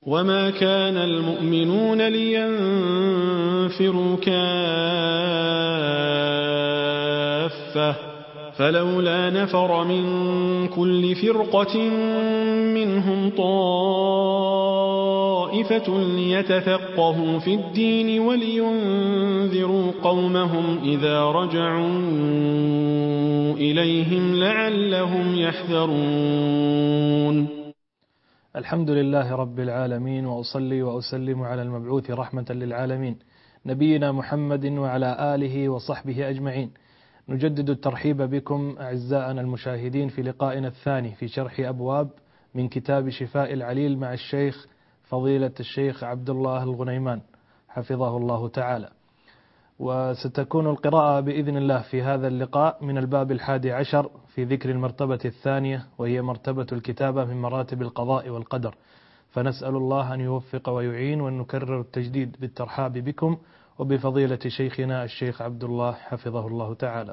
وما كان المؤمنون لينفروا كافة فلولا نفر من كل فرقة منهم طائفة ليتفقهوا في الدين ولينذروا قومهم إذا رجعوا إليهم لعلهم يحذرون. الحمد لله رب العالمين، وأصلي وأسلم على المبعوث رحمة للعالمين نبينا محمد وعلى آله وصحبه أجمعين. نجدد الترحيب بكم أعزائنا المشاهدين في لقائنا الثاني في شرح أبواب من كتاب شفاء العليل مع الشيخ فضيلة الشيخ عبد الله الغنيمان حفظه الله تعالى. وستكون القراءة بإذن الله في هذا اللقاء من الباب 11 في ذكر المرتبة الثانية، وهي مرتبة الكتابة من مراتب القضاء والقدر. فنسأل الله أن يوفق ويعين، وأن نكرر التجديد بالترحاب بكم وبفضيلة شيخنا الشيخ عبد الله حفظه الله تعالى.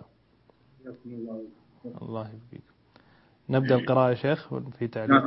الله يبقيكم. نبدأ القراءة يا شيخ في تعليق.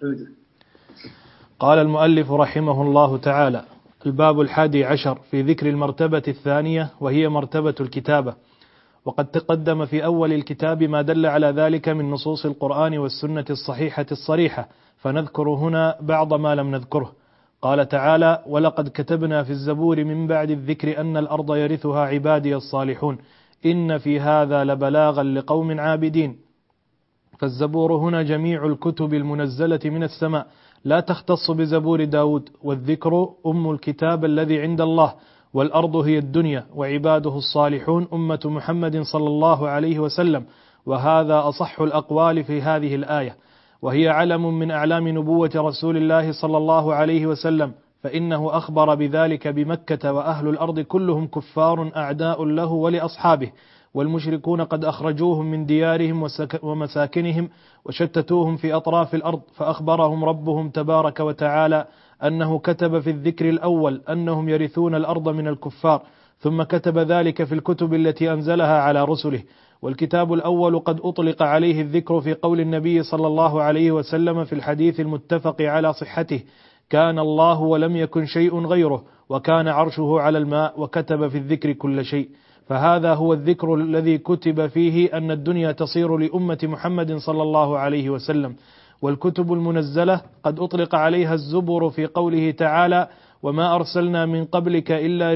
قال المؤلف رحمه الله تعالى: الباب 11 في ذكر المرتبة الثانية، وهي مرتبة الكتابة. وقد تقدم في أول الكتاب ما دل على ذلك من نصوص القرآن والسنة الصحيحة الصريحة، فنذكر هنا بعض ما لم نذكره. قال تعالى: ولقد كتبنا في الزبور من بعد الذكر أن الأرض يرثها عبادي الصالحون إن في هذا لبلاغا لقوم عابدين. فالزبور هنا جميع الكتب المنزلة من السماء، لا تختص بزبور داود. والذكر أم الكتاب الذي عند الله، والأرض هي الدنيا، وعباده الصالحون أمة محمد صلى الله عليه وسلم. وهذا أصح الأقوال في هذه الآية، وهي علم من أعلام نبوة رسول الله صلى الله عليه وسلم، فإنه أخبر بذلك بمكة، وأهل الأرض كلهم كفار أعداء له ولأصحابه، والمشركون قد أخرجوهم من ديارهم ومساكنهم وشتتوهم في أطراف الأرض. فأخبرهم ربهم تبارك وتعالى أنه كتب في الذكر الأول أنهم يرثون الأرض من الكفار، ثم كتب ذلك في الكتب التي أنزلها على رسله. والكتاب الأول قد أطلق عليه الذكر في قول النبي صلى الله عليه وسلم في الحديث المتفق على صحته: كان الله ولم يكن شيء غيره، وكان عرشه على الماء، وكتب في الذكر كل شيء. فهذا هو الذكر الذي كتب فيه أن الدنيا تصير لأمة محمد صلى الله عليه وسلم. والكتب المنزلة قد أطلق عليها الزبر في قوله تعالى: وما أرسلنا من قبلك إلا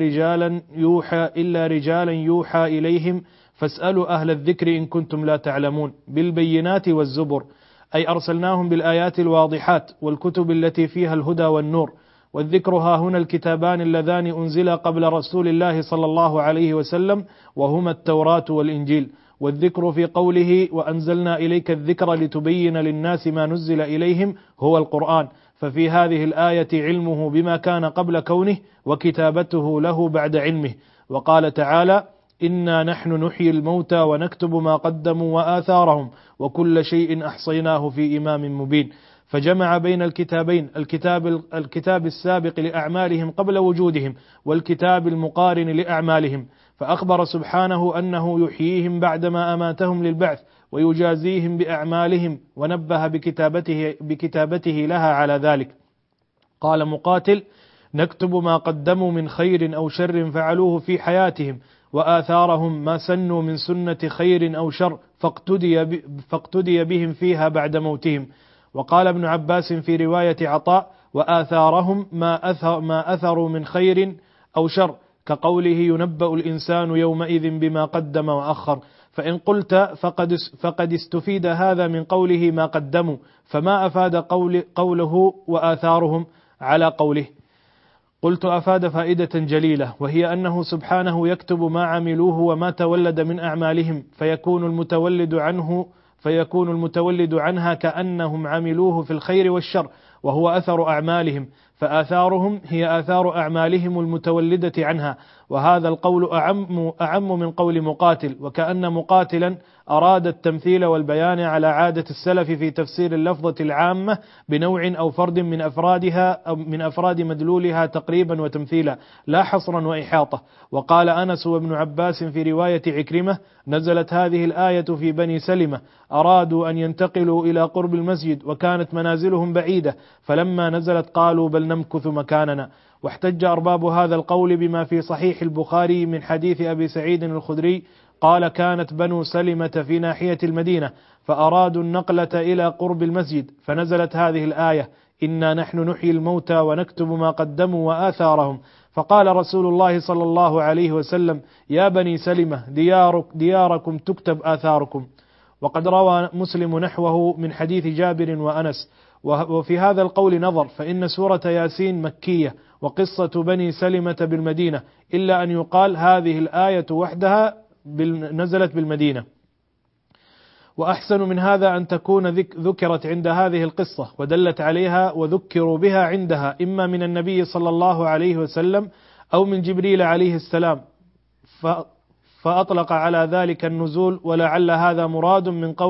رجالا يوحى إليهم فاسألوا أهل الذكر إن كنتم لا تعلمون، بالبينات والزبر، أي أرسلناهم بالآيات الواضحات والكتب التي فيها الهدى والنور. والذكر ها هنا الكتابان اللذان أنزلا قبل رسول الله صلى الله عليه وسلم، وهما التوراة والإنجيل. والذكر في قوله: وأنزلنا إليك الذكر لتبين للناس ما نزل إليهم، هو القرآن. ففي هذه الآية علمه بما كان قبل كونه، وكتابته له بعد علمه. وقال تعالى: إنا نحن نحيي الموتى ونكتب ما قدموا وآثارهم وكل شيء أحصيناه في إمام مبين. فجمع بين الكتابين، الكتاب السابق لأعمالهم قبل وجودهم، والكتاب المقارن لأعمالهم. فأخبر سبحانه أنه يحييهم بعدما أماتهم للبعث، ويجازيهم بأعمالهم، ونبه بكتابته لها على ذلك. قال مقاتل: نكتب ما قدموا من خير أو شر فعلوه في حياتهم، وآثارهم ما سنوا من سنة خير أو شر فاقتدي بهم فيها بعد موتهم. وقال ابن عباس في رواية عطاء: وآثارهم ما أثروا من خير أو شر، كقوله: ينبأ الإنسان يومئذ بما قدم وأخر. فإن قلت فقد استفيد هذا من قوله ما قدموا، فما أفاد قوله وآثارهم على قوله؟ قلت: أفاد فائدة جليلة، وهي أنه سبحانه يكتب ما عملوه وما تولد من أعمالهم، فيكون المتولد عنها كأنهم عملوه في الخير والشر، وهو أثر أعمالهم. فآثارهم هي آثار أعمالهم المتولدة عنها. وهذا القول أعم من قول مقاتل، وكأن مقاتلا أراد التمثيل والبيان على عادة السلف في تفسير اللفظة العامة بنوع أو فرد من أفرادها أو من أفراد مدلولها تقريبا وتمثيلا، لا حصرا وإحاطة. وقال أنس وابن عباس في رواية عكرمة: نزلت هذه الآية في بني سلمة، أرادوا أن ينتقلوا إلى قرب المسجد وكانت منازلهم بعيدة، فلما نزلت قالوا بل نمكث مكاننا. واحتج أرباب هذا القول بما في صحيح البخاري من حديث أبي سعيد الخدري قال: كانت بنو سلمة في ناحية المدينة فأرادوا النقلة إلى قرب المسجد، فنزلت هذه الآية: إنا نحن نحيي الموتى ونكتب ما قدموا وآثارهم. فقال رسول الله صلى الله عليه وسلم: يا بني سلمة، دياركم تكتب آثاركم. وقد روى مسلم نحوه من حديث جابر وأنس. وفي هذا القول نظر، فإن سورة ياسين مكية وقصة بني سلمة بالمدينة، إلا أن يقال هذه الآية وحدها نزلت بالمدينة. وأحسن من هذا أن تكون ذكرت عند هذه القصة ودلت عليها وذكروا بها عندها، إما من النبي صلى الله عليه وسلم أو من جبريل عليه السلام، فأطلق على ذلك النزول. ولعل هذا مراد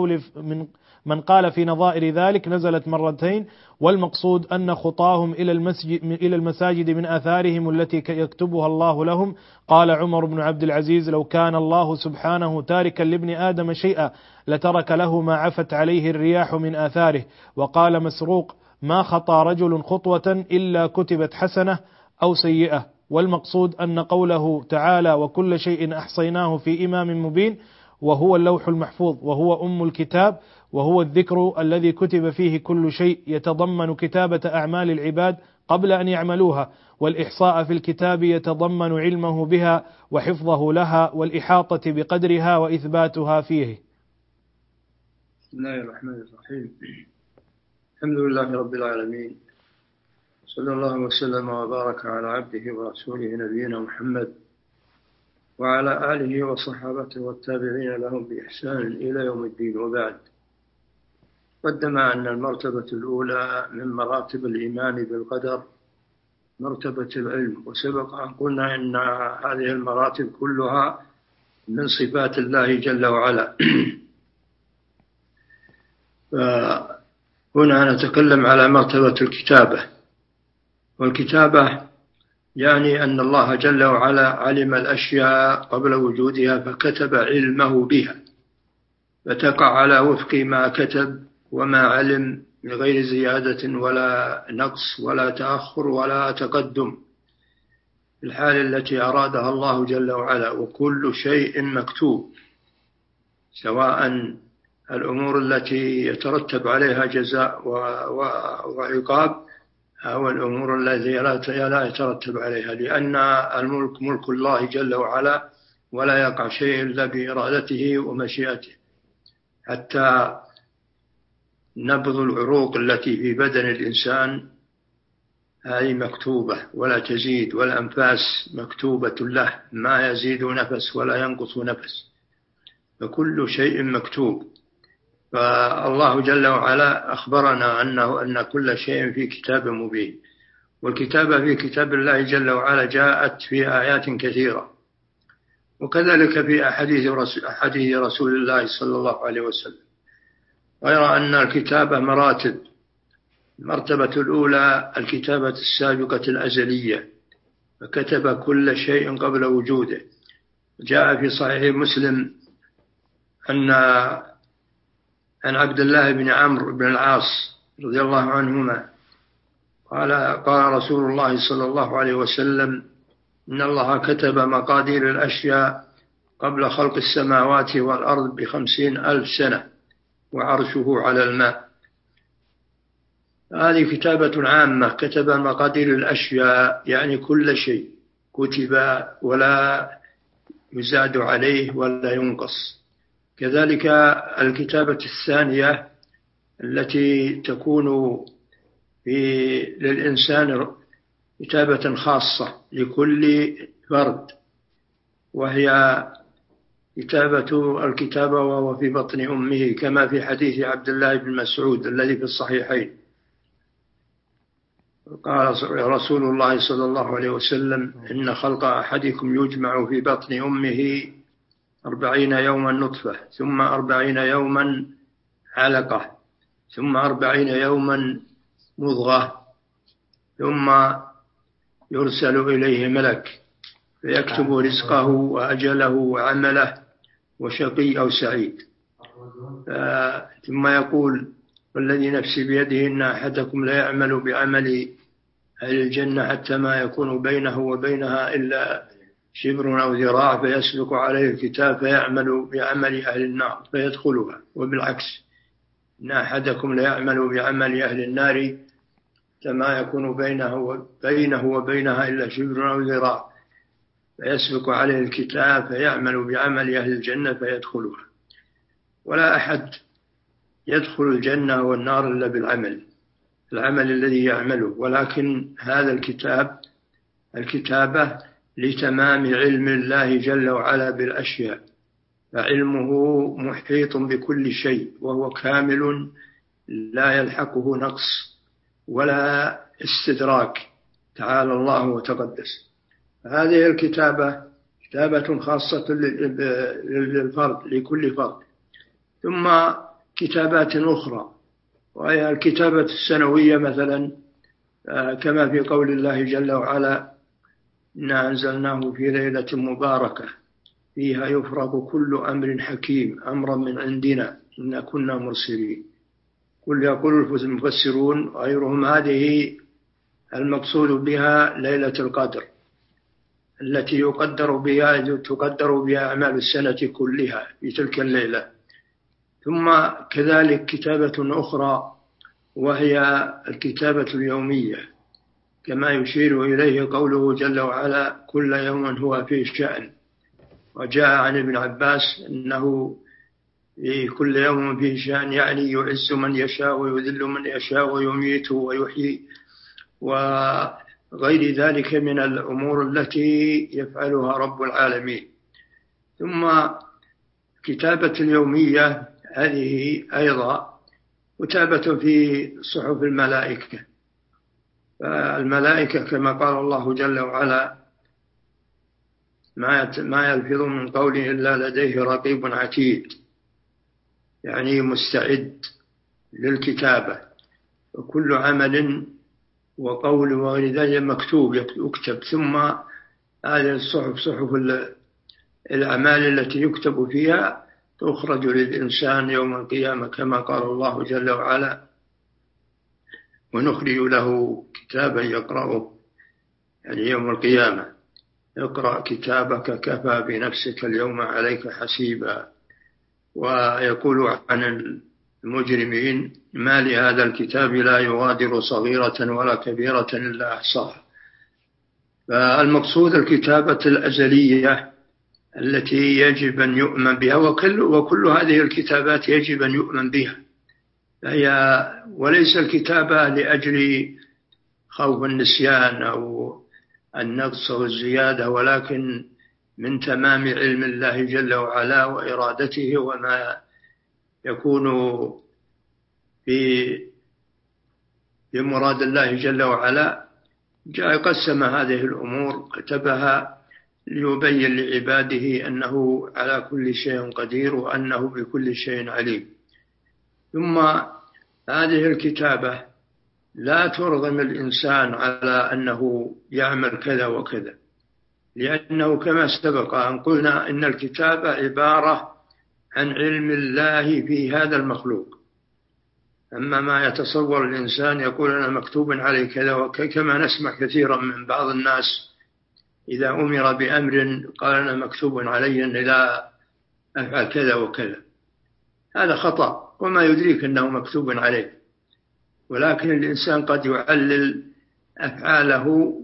من قال في نظائر ذلك نزلت مرتين، والمقصود أن خطاهم إلى المساجد من آثارهم التي يكتبها الله لهم. قال عمر بن عبد العزيز: لو كان الله سبحانه تاركا لابن آدم شيئا لترك له ما عفت عليه الرياح من آثاره. وقال مسروق: ما خطى رجل خطوة إلا كتبت حسنة أو سيئة. والمقصود أن قوله تعالى: وكل شيء أحصيناه في إمام مبين، وهو اللوح المحفوظ، وهو أم الكتاب، وهو الذكر الذي كتب فيه كل شيء، يتضمن كتابة أعمال العباد قبل أن يعملوها، والإحصاء في الكتاب يتضمن علمه بها وحفظه لها والإحاطة بقدرها وإثباتها فيه. بسم الله الرحمن الرحيم. الحمد لله رب العالمين، صلى الله وسلم وبارك على عبده ورسوله نبينا محمد وعلى آله وصحابته والتابعين لهم بإحسان إلى يوم الدين. وبعد، قدم أن المرتبة الأولى من مراتب الإيمان بالقدر مرتبة العلم، وسبق أن قلنا إن هذه المراتب كلها من صفات الله جل وعلا. فهنا نتكلم على مرتبة الكتابة، والكتابة يعني أن الله جل وعلا علم الأشياء قبل وجودها فكتب علمه بها، فتقع على وفق ما كتب وما علم من غير زيادة ولا نقص ولا تأخر ولا تقدم في الحال التي أرادها الله جل وعلا. وكل شيء مكتوب، سواء الأمور التي يترتب عليها جزاء وعقاب أو الأمور التي لا يترتب عليها، لأن الملك ملك الله جل وعلا، ولا يقع شيء إلا بإرادته ومشيئته. حتى نبض العروق التي في بدن الإنسان هذه مكتوبة ولا تزيد، والأنفاس مكتوبة له، ما يزيد نفس ولا ينقص نفس، فكل شيء مكتوب. فالله جل وعلا أخبرنا أن كل شيء في كتاب مبين. والكتابة في كتاب الله جل وعلا جاءت في آيات كثيرة، وكذلك في أحاديث رسول الله صلى الله عليه وسلم، غير أن الكتابة مراتب. المرتبة الأولى الكتابة السابقة الأزلية، فكتب كل شيء قبل وجوده. جاء في صحيح مسلم عن عبد الله بن عمرو بن العاص رضي الله عنهما قال رسول الله صلى الله عليه وسلم: إن الله كتب مقادير الأشياء قبل خلق السماوات والأرض ب50,000 سنة، وعرشه على الماء. هذه كتابة عامة، كتب مقادير الأشياء يعني كل شيء كتب ولا يزاد عليه ولا ينقص. كذلك الكتابة الثانية التي تكون للإنسان كتابة خاصة لكل فرد، وهي الكتابة وهو في بطن أمه، كما في حديث عبد الله بن مسعود الذي في الصحيحين. قال رسول الله صلى الله عليه وسلم: إن خلق أحدكم يجمع في بطن أمه 40 يوما نطفة، ثم 40 يوما علقة، ثم 40 يوما مضغة، ثم يرسل إليه ملك فيكتب رزقه وأجله وعمله وشقي أو سعيد. ثم يقول: والذي نفسي بيده إن أحدكم لا يعمل بعمل أهل الجنة حتى ما يكون بينه وبينها إلا شبر أو ذراع فيسبق عليه الكتاب فيعمل بعمل أهل النار فيدخلها، وبالعكس إن أحدكم ليعمل بعمل أهل النار كما يكون بينه وبينها إلا شبر أو ذراع فيسبق عليه الكتاب فيعمل بعمل أهل الجنة فيدخلها. ولا أحد يدخل الجنة والنار إلا العمل الذي يعمله، ولكن هذا الكتابة لتمام علم الله جل وعلا بالأشياء، فعلمه محيط بكل شيء وهو كامل لا يلحقه نقص ولا استدراك، تعالى الله وتقدس. هذه الكتابة كتابة خاصة للفرد، لكل فرد. ثم كتابات أخرى وهي الكتابة السنوية مثلا، كما في قول الله جل وعلا إنا أنزلناه في ليلة مباركة فيها يفرق كل أمر حكيم أمرا من عندنا إنا كنا مرسلين. يقول المفسرون غيرهم هذه المقصود بها ليلة القدر التي تقدر بها أعمال السنة كلها في تلك الليلة. ثم كذلك كتابة أخرى وهي الكتابة اليومية، كما يشير إليه قوله جل وعلا كل يوم هو في شأن. وجاء عن ابن عباس أنه في كل يوم في شأن يعني يعز من يشاء ويذل من يشاء ويميت ويحيي وغير ذلك من الأمور التي يفعلها رب العالمين. ثم كتابة اليومية هذه أيضا كتابة في صحف الملائكة. فالملائكة كما قال الله جل وعلا ما يلفظ من قول إلا لديه رقيب عتيد، يعني مستعد للكتابة، وكل عمل وقول وغير ذلك مكتوب يكتب. ثم هذه الصحف صحف الأعمال التي يكتب فيها تخرج للإنسان يوم القيامة كما قال الله جل وعلا ونخرج له كتابا يقرأه، يعني يوم القيامة اقرأ كتابك كفى بنفسك اليوم عليك حسيبا. ويقول عن المجرمين ما لهذا الكتاب لا يغادر صغيرة ولا كبيرة إلا أحصاها. فالمقصود الكتابة الأزلية التي يجب أن يؤمن بها، وكل هذه الكتابات يجب أن يؤمن بها، وليس الكتابة لأجل خوف النسيان أو النقص أو الزيادة، ولكن من تمام علم الله جل وعلا وإرادته وما يكون بمراد الله جل وعلا. جاء قسم هذه الأمور كتبها ليبين لعباده أنه على كل شيء قدير وأنه بكل شيء عليم. ثم هذه الكتابة لا ترغم الإنسان على أنه يعمل كذا وكذا، لأنه كما سبق أن قلنا إن الكتابة عبارة عن علم الله في هذا المخلوق. أما ما يتصور الإنسان يقول أنا مكتوب علي كذا وكذا، كما نسمع كثيرا من بعض الناس إذا أمر بأمر قال أنا مكتوب علي أن لا أفعل كذا وكذا. هذا خطأ، وما يدريك أنه مكتوب عليه. ولكن الإنسان قد يعلل أفعاله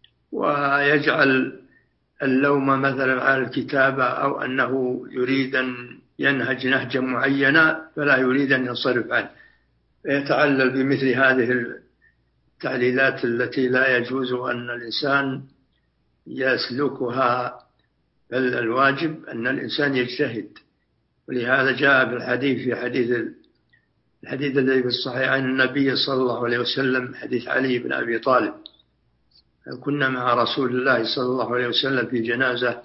ويجعل اللوم مثلا على الكتابة، أو أنه يريد أن ينهج نهجا معينا فلا يريد أن ينصرف عنه، فيتعلل بمثل هذه التعليلات التي لا يجوز أن الإنسان يسلكها. بل الواجب أن الإنسان يجتهد. ولهذا جاء بالحديث في الحديث الذي في الصحيح عن النبي صلى الله عليه وسلم، حديث علي بن أبي طالب: كنا مع رسول الله صلى الله عليه وسلم في جنازة،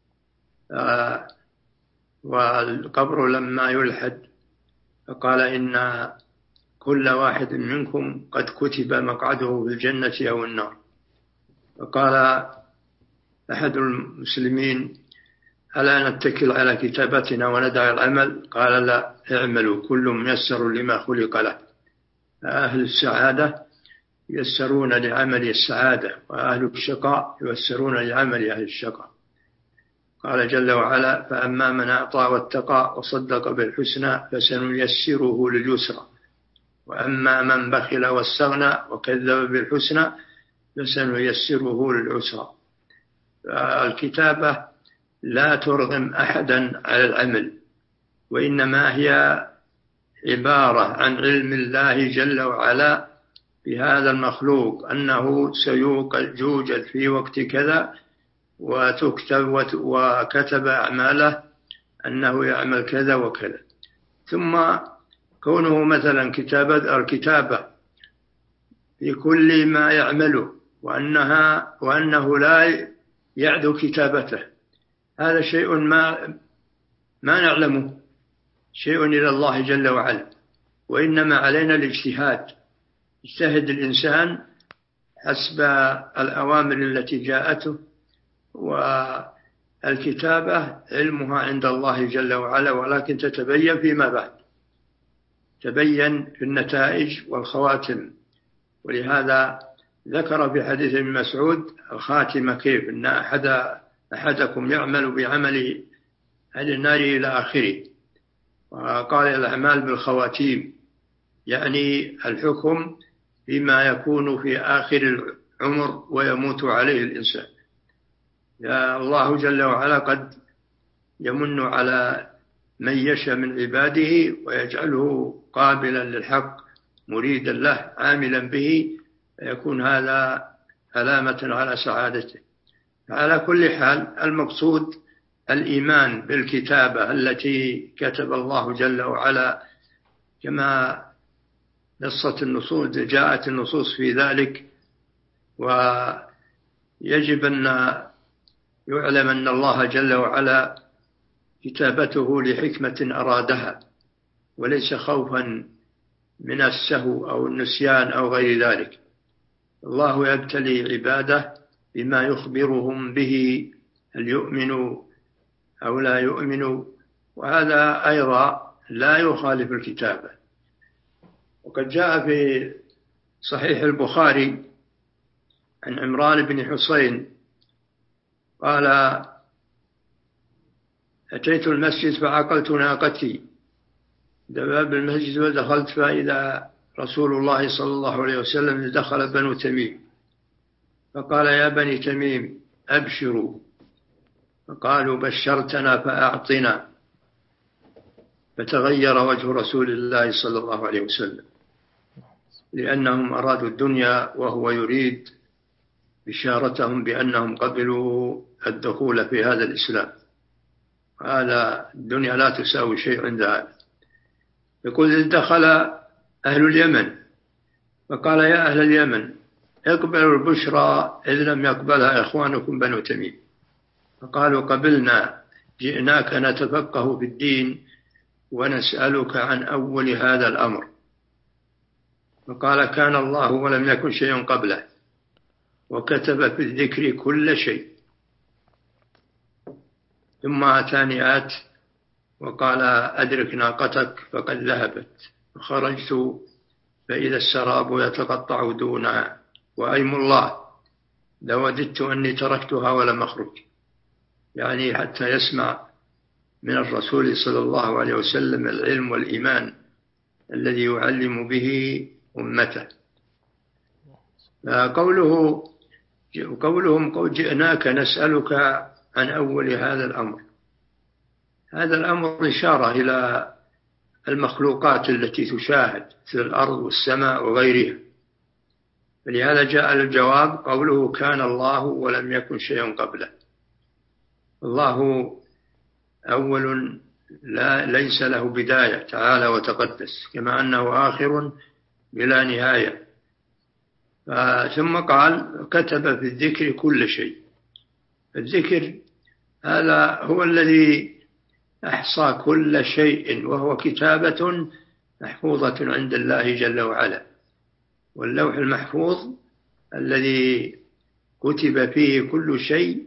والقبر لما يلحد فقال إن كل واحد منكم قد كتب مقعده في الجنة أو النار. فقال أحد المسلمين: ألا نتكل على كتابتنا وندع العمل؟ قال: لا، اعملوا كل ميسر لما خلق له. أهل السعادة ييسرون لعمل السعادة، وأهل الشقاء ييسرون لعمل أهل الشقاء. قال جل وعلا: فأما من أعطى واتقى وصدق بالحسنى فسنيسره لليسرى، وأما من بخل واستغنى وكذب بالحسنى فسنيسره للعسرى. الكتابة لا ترغم أحدا على العمل، وإنما هي عبارة عن علم الله جل وعلا بهذا المخلوق أنه سيوجد في وقت كذا وكتب أعماله أنه يعمل كذا وكذا. ثم كونه مثلا الكتابة في كل ما يعمله وأنه لا يعدو كتابته، هذا شيء ما نعلمه، شيء إلى الله جل وعلا، وإنما علينا الاجتهاد. يجتهد الإنسان حسب الأوامر التي جاءته، والكتابة علمها عند الله جل وعلا، ولكن تتبين فيما بعد، تبين في النتائج والخواتم. ولهذا ذكر في حديث ابن مسعود الخاتمة كيف أن أحدكم يعمل بعمل أهل النار إلى آخره، وقال الأعمال بالخواتيم، يعني الحكم بما يكون في آخر العمر ويموت عليه الإنسان. يا الله جل وعلا قد يمن على من يشاء من عباده ويجعله قابلا للحق مريدا له عاملا به، يكون هذا علامة على سعادته. على كل حال المقصود الإيمان بالكتابة التي كتب الله جل وعلا كما نصت النصوص، جاءت النصوص في ذلك. ويجب أن يعلم أن الله جل وعلا كتابته لحكمة أرادها، وليس خوفا من السهو أو النسيان أو غير ذلك. الله يبتلي عباده بما يخبرهم به، هل يؤمنوا أو لا يؤمنوا، وهذا أيضا لا يخالف الكتابة. وقد جاء في صحيح البخاري عن عمران بن حسين قال: أتيت المسجد فعقلت ناقتي باب المسجد ودخلت فإذا رسول الله صلى الله عليه وسلم دخل بنو تميم، فقال: يا بني تميم أبشروا، فقالوا: بشرتنا فأعطنا. فتغير وجه رسول الله صلى الله عليه وسلم، لأنهم أرادوا الدنيا وهو يريد بشارتهم بأنهم قبلوا الدخول في هذا الإسلام. هذا الدنيا لا تساوي شيء عند هذا. يقول: إذ دخل أهل اليمن فقال: يا أهل اليمن اقبلوا البشرى إذ لم يقبلها إخوانكم بنو تميم. فقالوا: قبلنا، جئناك نتفقه في الدين ونسألك عن أول هذا الأمر. فقال: كان الله ولم يكن شيء قبله، وكتب في الذكر كل شيء. ثم أتاني آت وقال: أدرك ناقتك فقد ذهبت. فخرجت فإذا السراب يتقطع دونها، وأيم الله لوددت أني تركتها ولم أخرج، يعني حتى يسمع من الرسول صلى الله عليه وسلم العلم والإيمان الذي يعلم به أمته. قولهم جئناك نسألك عن أول هذا الأمر، هذا الأمر إشارة إلى المخلوقات التي تشاهد في الأرض والسماء وغيرها، فلهذا جاء الجواب قوله: كان الله ولم يكن شيء قبله. الله أول ليس له بداية تعالى وتقدس، كما أنه آخر بلا نهاية. ثم قال: كتب في الذكر كل شيء. الذكر هذا هو الذي أحصى كل شيء، وهو كتابة محفوظة عند الله جل وعلا. واللوح المحفوظ الذي كتب فيه كل شيء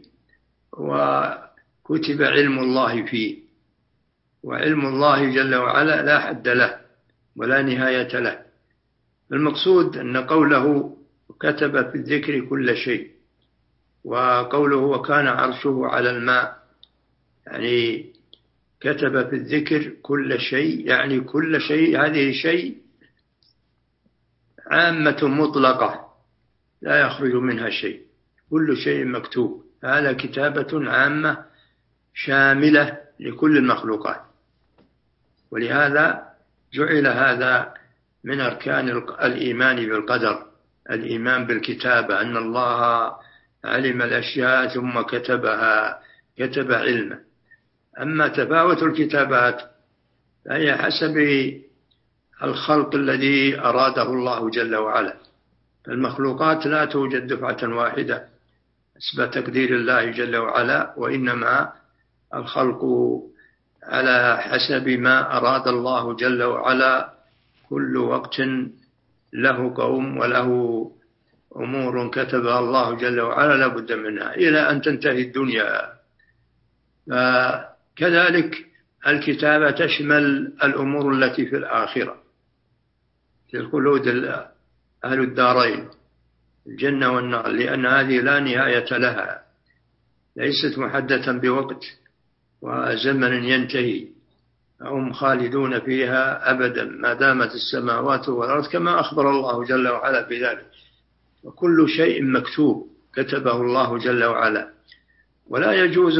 وكتب علم الله فيه، وعلم الله جل وعلا لا حد له ولا نهاية له. المقصود أن قوله وكتب في الذكر كل شيء. وقوله وكان عرشه على الماء، يعني كتب في الذكر كل شيء، يعني كل شيء، هذه شيء عامة مطلقة لا يخرج منها شيء، كل شيء مكتوب. هذا كتابة عامة شاملة لكل المخلوقات. ولهذا جعل هذا من أركان الإيمان بالقدر، الإيمان بالكتابة، أن الله علم الأشياء ثم كتبها، كتب علما. أما تفاوت الكتابات فهي حسب الخلق الذي أراده الله جل وعلا. المخلوقات لا توجد دفعة واحدة حسب تقدير الله جل وعلا، وإنما الخلق على حسب ما أراد الله جل وعلا. كل وقت له قوم وله أمور كتبها الله جل وعلا لا بد منها إلى أن تنتهي الدنيا. كذلك الكتابة تشمل الأمور التي في الآخرة، في الخلود، أهل الدارين الجنة والنار، لأن هذه لا نهاية لها، ليست محددة بوقت وزمن ينتهي، هم خالدون فيها أبدا ما دامت السماوات والأرض، كما أخبر الله جل وعلا بذلك. وكل شيء مكتوب كتبه الله جل وعلا. ولا يجوز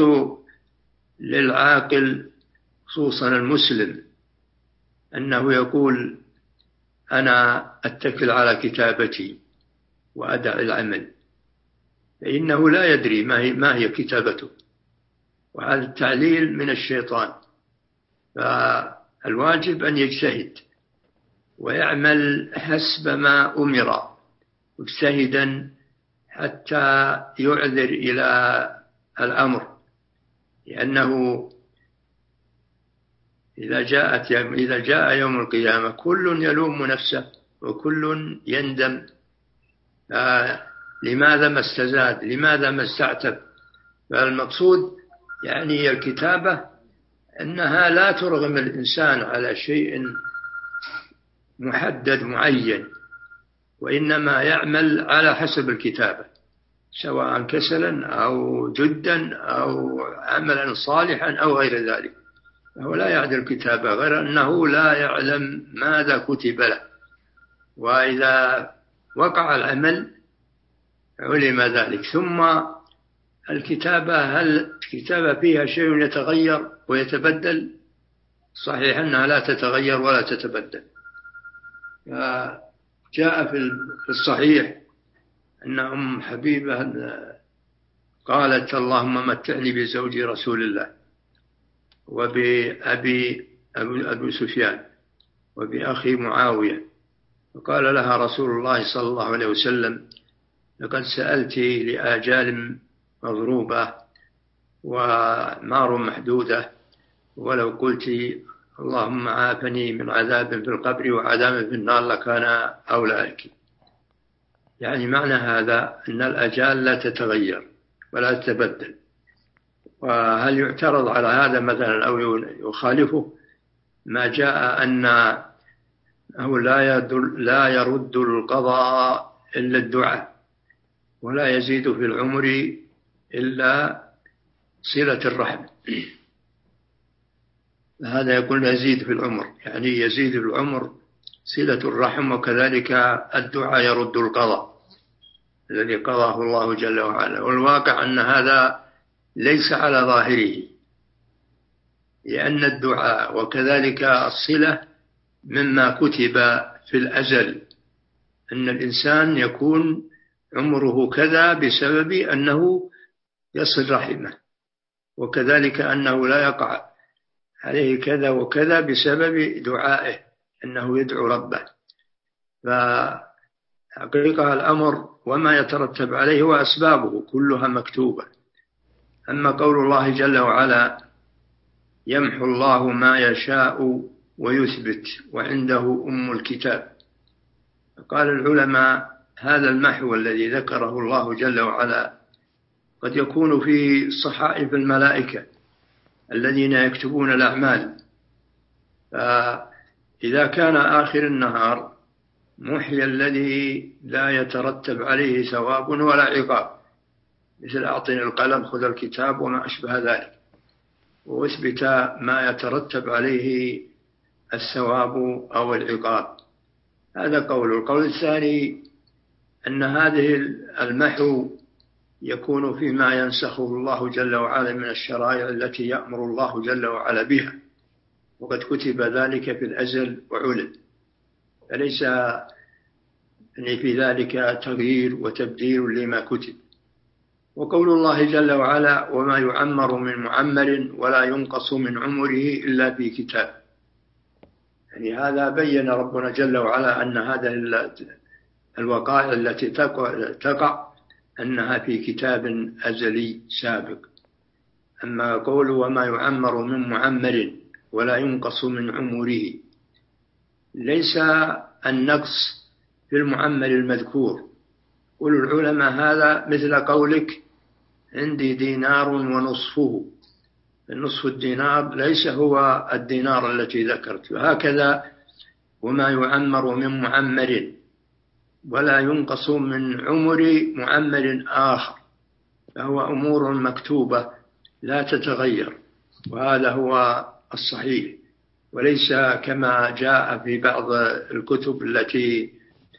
للعاقل خصوصا المسلم أنه يقول أنا أتكل على كتابتي وأدع العمل، فإنه لا يدري ما هي كتابته، وهذا التعليل من الشيطان. فالواجب أن يجتهد ويعمل حسب ما أمر مجتهدا حتى يعذر إلى الأمر، لأنه إذا جاء يوم القيامة كل يلوم نفسه وكل يندم لماذا ما استزاد، لماذا ما استعتب. فالمقصود يعني الكتابة أنها لا ترغم الإنسان على شيء محدد معين، وإنما يعمل على حسب الكتابة، سواء كسلا أو جدا أو عملا صالحا أو غير ذلك. فهو لا يعدل الكتابة، غير أنه لا يعلم ماذا كتب له. وإذا وقع العمل علم ذلك. ثم الكتابة، هل الكتابة فيها شيء يتغير ويتبدل؟ صحيح أنها لا تتغير ولا تتبدل. جاء في الصحيح أن أم حبيبة قالت اللهم متعني بزوج رسول الله وبأبي سفيان وبأخي معاوية. فقال لها رسول الله صلى الله عليه وسلم لقد سألت لآجال مضروبة ونار محدودة، ولو قلت اللهم عافني من عذاب في القبر وعذاب في النار لكان أولى لك. يعني معنى هذا أن الأجال لا تتغير ولا تتبدل. وهل يعترض على هذا مثلا أو يخالفه ما جاء أنه لا يرد القضاء إلا الدعاء، ولا يزيد في العمر إلا صلة الرحم. هذا يقول يزيد في العمر، يعني يزيد في العمر صلة الرحم، وكذلك الدعاء يرد القضاء الذي قضاه الله جل وعلا. والواقع أن هذا ليس على ظاهره، لأن الدعاء وكذلك الصلة مما كتب في الأزل، أن الإنسان يكون عمره كذا بسبب أنه يصل رحمه، وكذلك أنه لا يقع عليه كذا وكذا بسبب دعائه، أنه يدعو ربه. فحقيقة الأمر وما يترتب عليه وأسبابه كلها مكتوبة. أما قول الله جل وعلا يمحو الله ما يشاء ويثبت وعنده أم الكتاب، قال العلماء هذا المحو الذي ذكره الله جل وعلا قد يكون في صحائف الملائكة الذين يكتبون الأعمال. فإذا كان آخر النهار محي الذي لا يترتب عليه ثواب ولا عقاب، مثل أعطني القلم خذ الكتاب وما أشبه ذلك، وأثبت ما يترتب عليه الثواب أو العقاب. هذا قول. القول الثاني أن هذه المحو يكون فيما ينسخه الله جل وعلا من الشرائع التي يأمر الله جل وعلا بها، وقد كتب ذلك في الأزل وعلم، فليس في ذلك تغيير وتبديل لما كتب. وقول الله جل وعلا وما يعمر من معمر ولا ينقص من عمره إلا في كتاب، يعني هذا بين ربنا جل وعلا أن هذه الوقائع التي تقع أنها في كتاب أزلي سابق. أما قول وما يعمر من معمر ولا ينقص من عمره، ليس النقص في المعمر المذكور. قول العلماء هذا مثل قولك عندي دينار ونصفه، النصف الدينار ليس هو الدينار التي ذكرت. هكذا وما يعمر من معمر ولا ينقص من عمر معمر آخر، فهو أمور مكتوبة لا تتغير، وهذا هو الصحيح، وليس كما جاء في بعض الكتب التي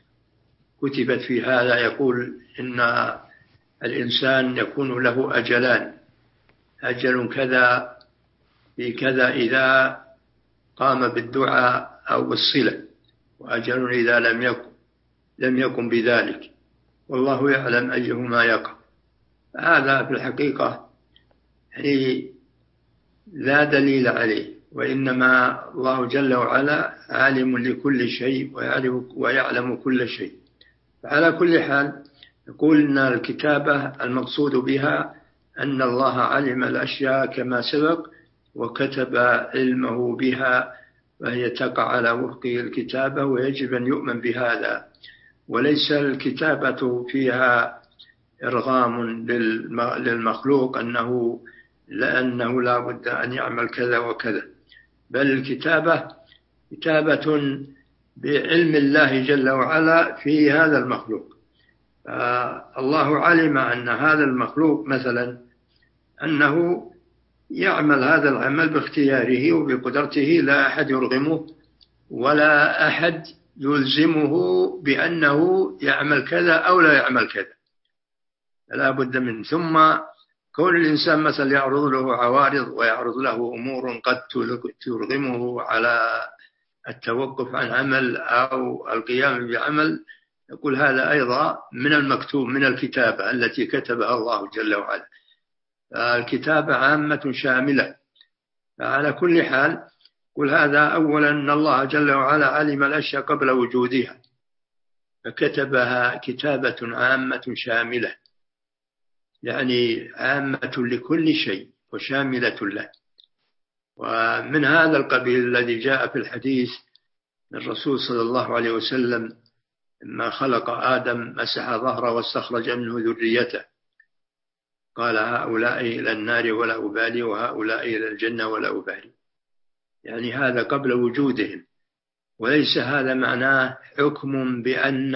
كتبت في هذا يقول إن الإنسان يكون له أجلان، أجل كذا في كذا إذا قام بالدعاء أو بالصلة، وأجل إذا لم يكن بذلك، والله يعلم أيهما يقع. هذا في الحقيقة يعني لا دليل عليه، وإنما الله جل وعلا عالم لكل شيء ويعلم كل شيء. فعلى كل حال يقول إن الكتابة المقصود بها أن الله علم الأشياء كما سبق وكتب علمه بها، وهي تقع على وفق الكتابة، ويجب أن يؤمن بهذا، وليس الكتابة فيها إرغام للمخلوق أنه لا بد أن يعمل كذا وكذا، بل الكتابة كتابة بعلم الله جل وعلا في هذا المخلوق. الله علم أن هذا المخلوق مثلا أنه يعمل هذا العمل باختياره وبقدرته، لا أحد يرغمه ولا أحد يلزمه بأنه يعمل كذا أو لا يعمل كذا، لا بد منه. ثم كون الإنسان مثلا يعرض له عوارض ويعرض له أمور قد ترغمه على التوقف عن عمل أو القيام بعمل، يقول هذا أيضا من المكتوب من الكتابة التي كتبها الله جل وعلا. الكتابة عامة شاملة. فعلى كل حال قل هذا أولا أن الله جل وعلا علم الأشياء قبل وجودها فكتبها كتابة عامة شاملة، يعني عامة لكل شيء وشاملة له. ومن هذا القبيل الذي جاء في الحديث من الرسول صلى الله عليه وسلم لما خلق آدم مسح ظهره واستخرج منه ذريته، قال هؤلاء إلى النار ولا أبالي وهؤلاء إلى الجنة ولا أبالي، يعني هذا قبل وجودهم. وليس هذا معناه حكم بأن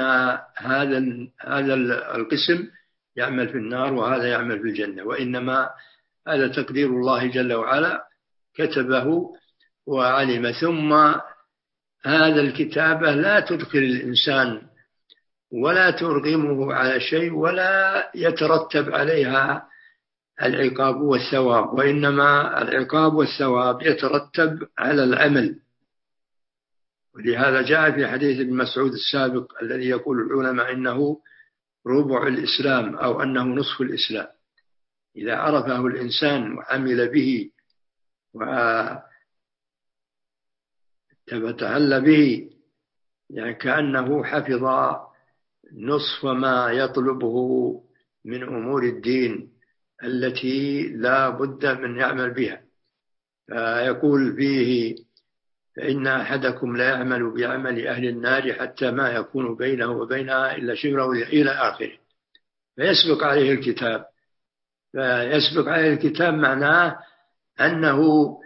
هذا القسم يعمل في النار وهذا يعمل في الجنة، وإنما هذا تقدير الله جل وعلا كتبه وعلم. ثم هذا الكتابة لا تدخل الإنسان ولا ترغمه على شيء ولا يترتب عليها العقاب والثواب، وإنما العقاب والثواب يترتب على العمل. ولهذا جاء في حديث ابن مسعود السابق الذي يقول العلماء إنه ربع الإسلام أو أنه نصف الإسلام، إذا عرفه الإنسان وعمل به وتعلى به، يعني كأنه حفظ نصف ما يطلبه من أمور الدين التي لا بد من يعمل بها. فيقول فيه فإن أحدكم لا يعمل بعمل أهل النار حتى ما يكون بينه وبينها إلا شبر إلى آخره، فيسبق عليه الكتاب. فيسبق عليه الكتاب معناه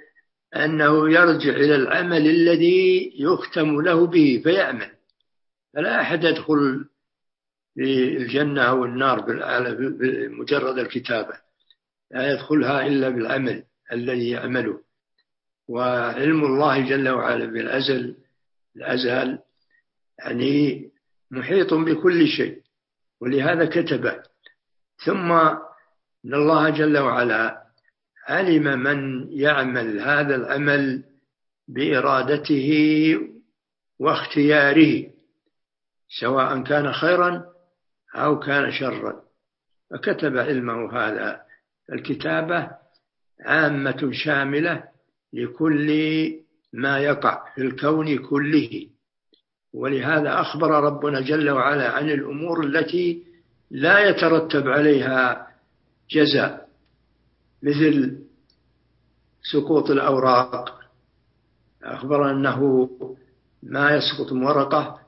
أنه يرجع إلى العمل الذي يختم له به فيعمل. فلا أحد يدخل في الجنة أو النار بمجرد الكتابة، لا يدخلها إلا بالعمل الذي يعمله. وعلم الله جل وعلا بالأزل يعني محيط بكل شيء، ولهذا كتبه. ثم إن الله جل وعلا علم من يعمل هذا العمل بإرادته واختياره، سواء كان خيرا أو كان شرا، فكتب علمه هذا. الكتابة عامة شاملة لكل ما يقع في الكون كله، ولهذا أخبر ربنا جل وعلا عن الأمور التي لا يترتب عليها جزاء، مثل سقوط الأوراق. أخبر أنه ما يسقط ورقة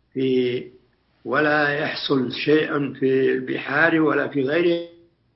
ولا يحصل شيء في البحار ولا في غيره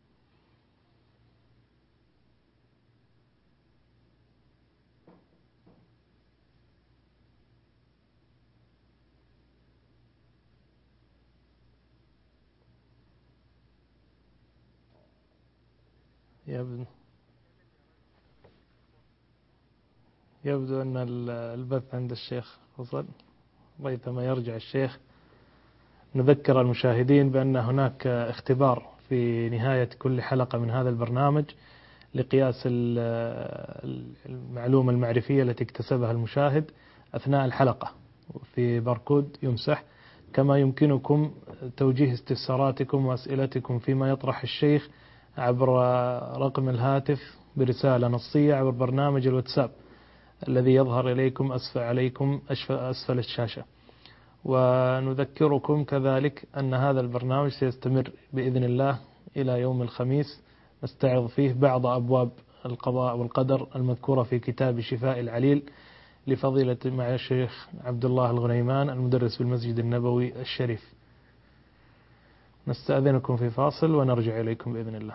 يبدو أن البث عند الشيخ وصل. ريثما يرجع الشيخ، نذكر المشاهدين بأن هناك اختبار في نهاية كل حلقة من هذا البرنامج لقياس المعلومة المعرفية التي اكتسبها المشاهد أثناء الحلقة، في باركود يمسح. كما يمكنكم توجيه استفساراتكم وأسئلتكم فيما يطرح الشيخ عبر رقم الهاتف برسالة نصية عبر برنامج الواتساب الذي يظهر إليكم أسفل الشاشة. ونذكركم كذلك أن هذا البرنامج سيستمر بإذن الله إلى يوم الخميس، نستعرض فيه بعض أبواب القضاء والقدر المذكورة في كتاب شفاء العليل لفضيلة مع الشيخ عبد الله الغنيمان المدرس بالمسجد النبوي الشريف. نستأذنكم في فاصل ونرجع إليكم بإذن الله.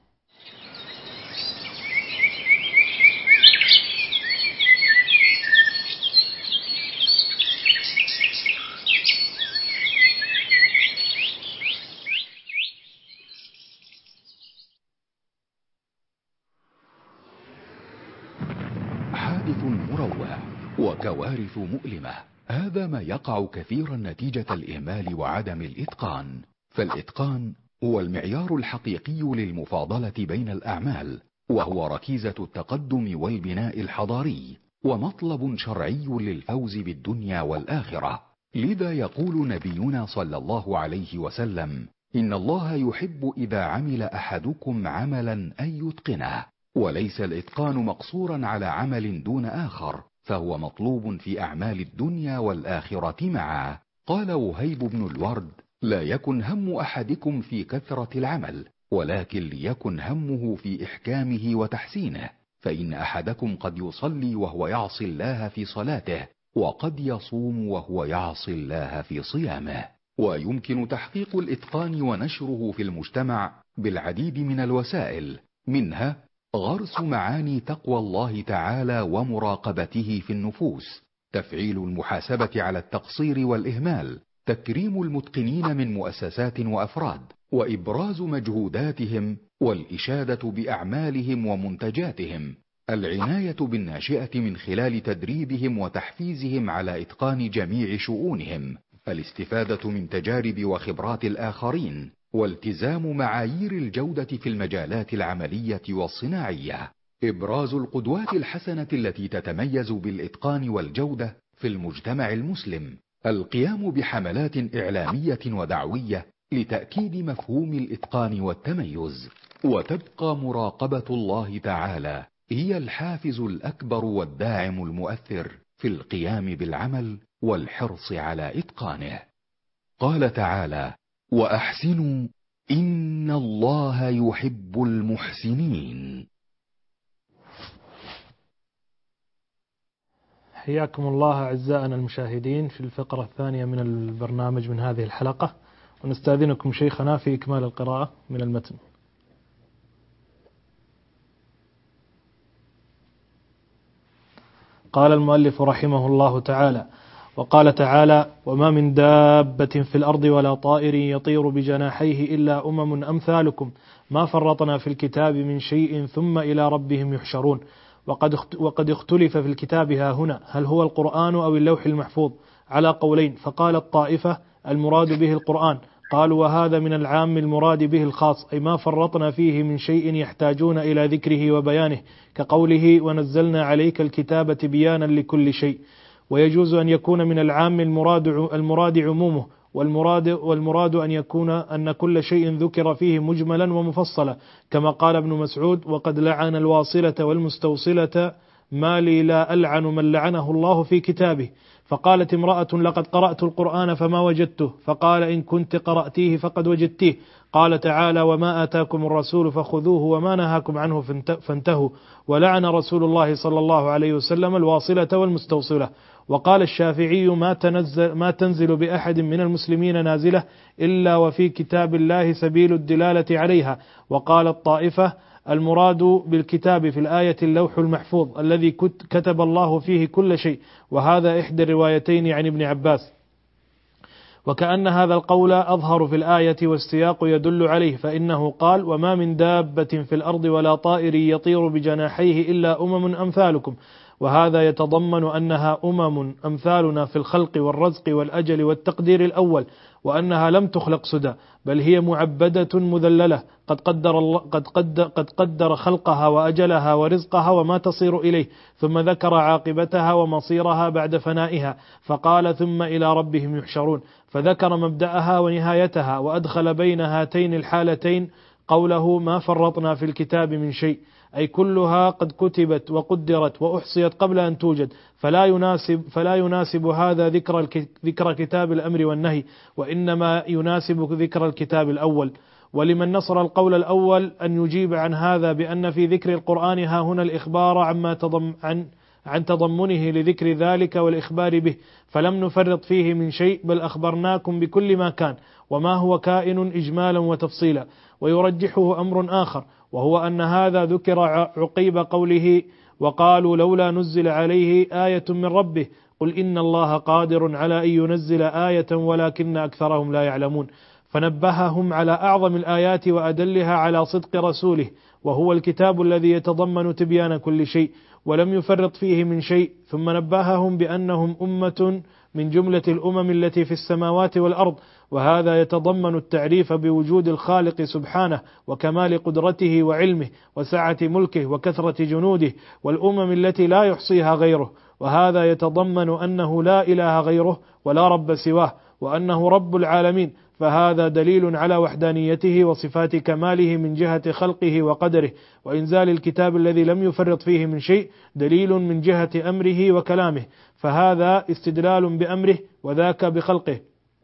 حادث مروع وكوارث مؤلمة، هذا ما يقع كثيرا نتيجة الإهمال وعدم الإتقان. فالإتقان هو المعيار الحقيقي للمفاضلة بين الأعمال، وهو ركيزة التقدم والبناء الحضاري، ومطلب شرعي للفوز بالدنيا والآخرة. لذا يقول نبينا صلى الله عليه وسلم: إن الله يحب إذا عمل أحدكم عملا أن يتقنه. وليس الإتقان مقصورا على عمل دون آخر، فهو مطلوب في أعمال الدنيا والآخرة معا. قال وهيب بن الورد: لا يكن هم أحدكم في كثرة العمل، ولكن ليكن همه في إحكامه وتحسينه. فإن أحدكم قد يصلي وهو يعصي الله في صلاته، وقد يصوم وهو يعصي الله في صيامه. ويمكن تحقيق الإتقان ونشره في المجتمع بالعديد من الوسائل، منها غرس معاني تقوى الله تعالى ومراقبته في النفوس، تفعيل المحاسبة على التقصير والإهمال، تكريم المتقنين من مؤسسات وأفراد، وإبراز مجهوداتهم والإشادة بأعمالهم ومنتجاتهم، العناية بالناشئة من خلال تدريبهم وتحفيزهم على إتقان جميع شؤونهم، الاستفادة من تجارب وخبرات الآخرين، والتزام معايير الجودة في المجالات العملية والصناعية، إبراز القدوات الحسنة التي تتميز بالإتقان والجودة في المجتمع المسلم، القيام بحملات إعلامية ودعوية لتأكيد مفهوم الإتقان والتميز. وتبقى مراقبة الله تعالى هي الحافز الأكبر والداعم المؤثر في القيام بالعمل والحرص على إتقانه. قال تعالى: وأحسنوا إن الله يحب المحسنين. حياكم الله أعزائنا المشاهدين في الفقرة الثانية من البرنامج من هذه الحلقة، ونستأذنكم شيخنا في إكمال القراءة من المتن. قال المؤلف رحمه الله تعالى: وقال تعالى: وما من دابة في الأرض ولا طائر يطير بجناحيه إلا أمم أمثالكم ما فرطنا في الكتاب من شيء ثم إلى ربهم يحشرون. وقد اختلف في الكتاب ها هنا هل هو القرآن أو اللوح المحفوظ على قولين، فقال الطائفة المراد به القرآن، قالوا وهذا من العام المراد به الخاص، أي ما فرطنا فيه من شيء يحتاجون إلى ذكره وبيانه، كقوله ونزلنا عليك الكتاب تبيانا لكل شيء. ويجوز أن يكون من العام المراد عمومه، والمراد أن يكون أن كل شيء ذكر فيه مجملا ومفصلا، كما قال ابن مسعود: وقد لعن الواصلة والمستوصلة ما لي لا ألعن من لعنه الله في كتابه. فقالت امرأة: لقد قرأت القرآن فما وجدته، فقال: إن كنت قرأتيه فقد وجدتيه. قال تعالى: وما آتاكم الرسول فخذوه وما نهاكم عنه فانتهوا. ولعن رسول الله صلى الله عليه وسلم الواصلة والمستوصلة. وقال الشافعي: ما تنزل بأحد من المسلمين نازلة إلا وفي كتاب الله سبيل الدلالة عليها. وقال الطائفة المراد بالكتاب في الآية اللوح المحفوظ الذي كتب الله فيه كل شيء، وهذا إحدى الروايتين عن ابن عباس. وكأن هذا القول أظهر في الآية والسياق يدل عليه، فإنه قال: وما من دابة في الأرض ولا طائر يطير بجناحيه إلا أمم أمثالكم. وهذا يتضمن أنها أمم أمثالنا في الخلق والرزق والأجل والتقدير الأول، وأنها لم تخلق سدى، بل هي معبدة مذللة قد قدر خلقها وأجلها ورزقها وما تصير إليه، ثم ذكر عاقبتها ومصيرها بعد فنائها، فقال: ثم إلى ربهم يحشرون، فذكر مبدأها ونهايتها، وأدخل بين هاتين الحالتين قوله: ما فرطنا في الكتاب من شيء، أي كلها قد كتبت وقدرت وأحصيت قبل أن توجد، فلا يناسب هذا ذكر كتاب الأمر والنهي، وإنما يناسب ذكر الكتاب الأول. ولمن نصر القول الأول أن يجيب عن هذا بأن في ذكر القرآن ها هنا الإخبار عن تضمنه لذكر ذلك والإخبار به، فلم نفرط فيه من شيء، بل أخبرناكم بكل ما كان وما هو كائن إجمالا وتفصيلا. ويرجحه أمر آخر، وهو أن هذا ذكر عقيب قوله: وقالوا لولا نزل عليه آية من ربه، قل إن الله قادر على أن ينزل آية ولكن أكثرهم لا يعلمون. فنبههم على أعظم الآيات وأدلها على صدق رسوله، وهو الكتاب الذي يتضمن تبيان كل شيء ولم يفرط فيه من شيء. ثم نبههم بأنهم أمة من جملة الأمم التي في السماوات والأرض، وهذا يتضمن التعريف بوجود الخالق سبحانه وكمال قدرته وعلمه وسعة ملكه وكثرة جنوده، والأمم التي لا يحصيها غيره، وهذا يتضمن أنه لا إله غيره ولا رب سواه، وأنه رب العالمين، فهذا دليل على وحدانيته وصفات كماله من جهة خلقه وقدره. وإنزال الكتاب الذي لم يفرط فيه من شيء دليل من جهة أمره وكلامه، فهذا استدلال بأمره وذاك بخلقه،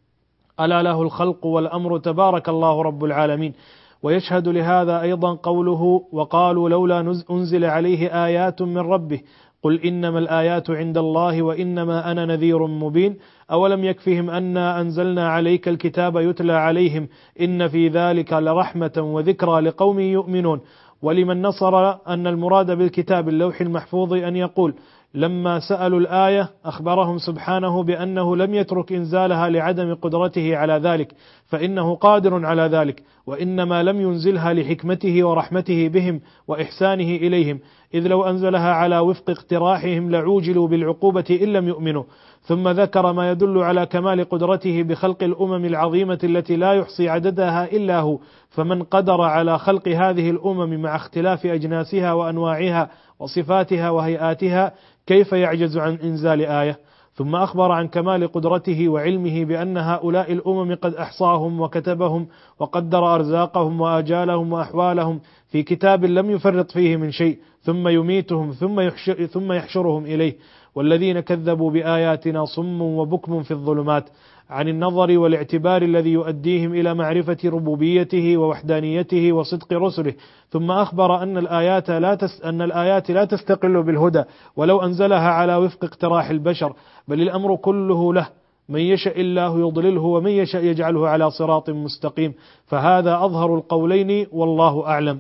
ألا له الخلق والأمر تبارك الله رب العالمين. ويشهد لهذا أيضا قوله: وقالوا لولا أنزل عليه آيات من ربه، قل إنما الآيات عند الله وإنما أنا نذير مبين، أولم يكفهم أنا أنزلنا عليك الكتاب يتلى عليهم إن في ذلك لرحمة وذكرى لقوم يؤمنون. ولمن نصر أن المراد بالكتاب اللوح المحفوظ أن يقول: لما سألوا الآية أخبرهم سبحانه بأنه لم يترك إنزالها لعدم قدرته على ذلك، فإنه قادر على ذلك، وإنما لم ينزلها لحكمته ورحمته بهم وإحسانه إليهم، إذ لو أنزلها على وفق اقتراحهم لعوجلوا بالعقوبة إن لم يؤمنوا. ثم ذكر ما يدل على كمال قدرته بخلق الأمم العظيمة التي لا يحصي عددها إلا هو، فمن قدر على خلق هذه الأمم مع اختلاف أجناسها وأنواعها وصفاتها وهيئاتها كيف يعجز عن إنزال آية؟ ثم أخبر عن كمال قدرته وعلمه بأن هؤلاء الأمم قد أحصاهم وكتبهم وقدر أرزاقهم وآجالهم وأحوالهم في كتاب لم يفرط فيه من شيء، ثم يميتهم ثم يحشرهم إليه. والذين كذبوا بآياتنا صم وبكم في الظلمات عن النظر والاعتبار الذي يؤديهم إلى معرفة ربوبيته ووحدانيته وصدق رسله. ثم أخبر أن الآيات لا تستقل بالهدى ولو أنزلها على وفق اقتراح البشر، بل الأمر كله له، من يشاء الله يضلله ومن يشاء يجعله على صراط مستقيم. فهذا أظهر القولين والله أعلم.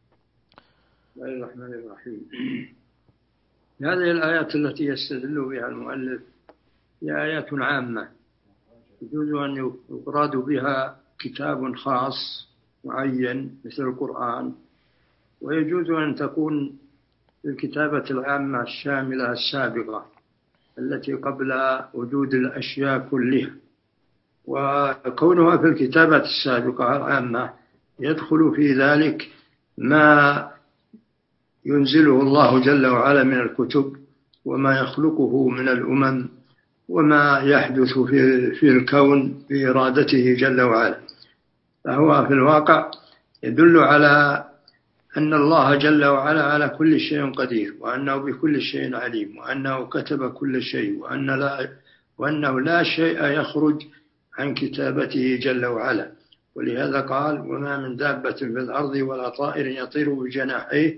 بسم الله الرحمن الرحيم. هذه الآيات التي يستدل بها المؤلف هي آيات عامة يجوز أن يراد بها كتاب خاص معين مثل القرآن، ويجوز أن تكون الكتابة العامة الشاملة السابقة التي قبل وجود الأشياء كلها. وكونها في الكتابة السابقة العامة يدخل في ذلك ما ينزله الله جل وعلا من الكتب، وما يخلقه من الأمم، وما يحدث في الكون بإرادته جل وعلا. فهو في الواقع يدل على أن الله جل وعلا على كل شيء قدير، وأنه بكل شيء عليم، وأنه كتب كل شيء، وأنه لا شيء يخرج عن كتابته جل وعلا. ولهذا قال: وما من دابة في الأرض ولا طائر يطير بجناحيه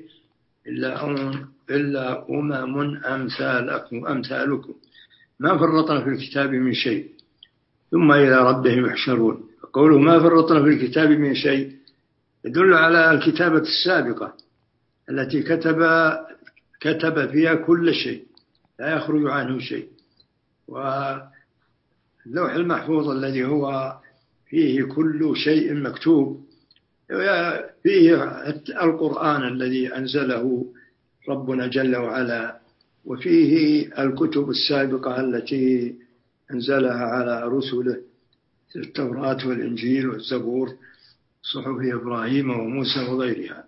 إلا أمم أمثالكم ما فرطنا في الكتاب من شيء ثم إلى ربهم يحشرون. قوله ما فرطنا في الكتاب من شيء يدل على الكتابة السابقة التي كتب فيها كل شيء لا يخرج عنه شيء. واللوح المحفوظ الذي هو فيه كل شيء مكتوب فيه القرآن الذي أنزله ربنا جل وعلا، وفيه الكتب السابقة التي أنزلها على رسله التوراة والإنجيل والزبور، صحف إبراهيم وموسى وغيرها.